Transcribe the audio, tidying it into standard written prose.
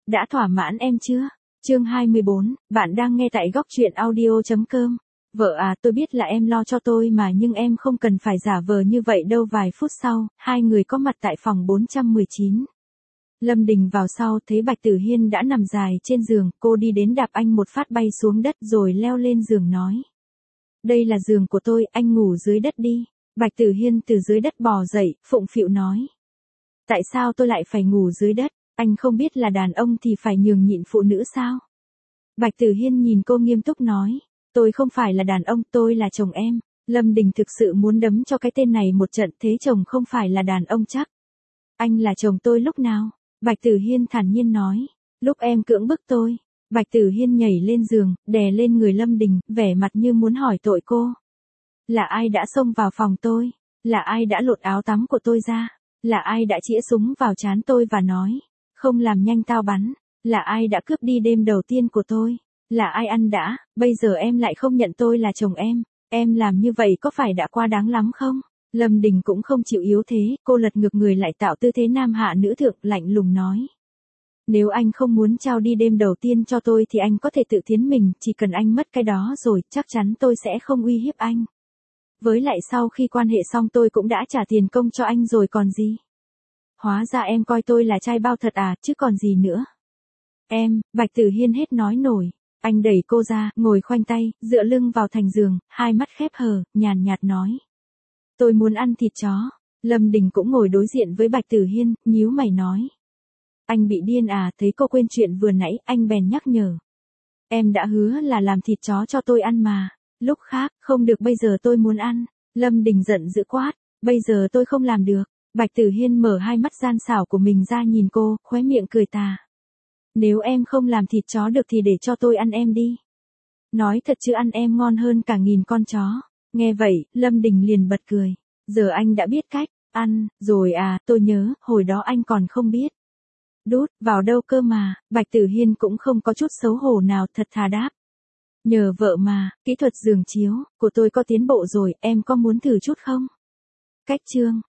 đã thỏa mãn em chưa? Chương 24, bạn đang nghe tại góc truyện audio.com. Vợ à, tôi biết là em lo cho tôi mà nhưng em không cần phải giả vờ như vậy đâu. Vài phút sau, hai người có mặt tại phòng 419. Lâm Đình vào sau thấy Bạch Tử Hiên đã nằm dài trên giường, cô đi đến đạp anh một phát bay xuống đất rồi leo lên giường nói. Đây là giường của tôi, anh ngủ dưới đất đi. Bạch Tử Hiên từ dưới đất bò dậy, phụng phịu nói. Tại sao tôi lại phải ngủ dưới đất? Anh không biết là đàn ông thì phải nhường nhịn phụ nữ sao? Bạch Tử Hiên nhìn cô nghiêm túc nói. Tôi không phải là đàn ông, tôi là chồng em. Lâm Đình thực sự muốn đấm cho cái tên này một trận, thế chồng không phải là đàn ông chắc. Anh là chồng tôi lúc nào? Bạch Tử Hiên thản nhiên nói. Lúc em cưỡng bức tôi. Bạch Tử Hiên nhảy lên giường, đè lên người Lâm Đình, vẻ mặt như muốn hỏi tội cô. Là ai đã xông vào phòng tôi? Là ai đã lột áo tắm của tôi ra? Là ai đã chĩa súng vào trán tôi và nói, không làm nhanh tao bắn? Là ai đã cướp đi đêm đầu tiên của tôi? Là ai ăn đã, bây giờ em lại không nhận tôi là chồng em làm như vậy có phải đã quá đáng lắm không? Lâm Đình cũng không chịu yếu thế, cô lật ngược người lại tạo tư thế nam hạ nữ thượng, lạnh lùng nói. Nếu anh không muốn trao đi đêm đầu tiên cho tôi thì anh có thể tự thiến mình, chỉ cần anh mất cái đó rồi, chắc chắn tôi sẽ không uy hiếp anh. Với lại sau khi quan hệ xong tôi cũng đã trả tiền công cho anh rồi còn gì. Hóa ra em coi tôi là trai bao thật à, chứ còn gì nữa. Bạch Tử Hiên hết nói nổi. Anh đẩy cô ra, ngồi khoanh tay, dựa lưng vào thành giường, hai mắt khép hờ, nhàn nhạt nói. Tôi muốn ăn thịt chó. Lâm Đình cũng ngồi đối diện với Bạch Tử Hiên, nhíu mày nói. Anh bị điên à? Thấy cô quên chuyện vừa nãy, anh bèn nhắc nhở. Em đã hứa là làm thịt chó cho tôi ăn mà. Lúc khác, không được, bây giờ tôi muốn ăn. Lâm Đình giận dữ quát. Bây giờ tôi không làm được. Bạch Tử Hiên mở hai mắt gian xảo của mình ra nhìn cô, khóe miệng cười tà. Nếu em không làm thịt chó được thì để cho tôi ăn em đi. Nói thật chứ ăn em ngon hơn cả 1000 con chó. Nghe vậy, Lâm Đình liền bật cười. Giờ anh đã biết cách ăn rồi à? Tôi nhớ, hồi đó anh còn không biết. Đút vào đâu cơ mà? Bạch Tử Hiên cũng không có chút xấu hổ nào, thật thà đáp. Nhờ vợ mà, kỹ thuật giường chiếu của tôi có tiến bộ rồi, em có muốn thử chút không? Cách chương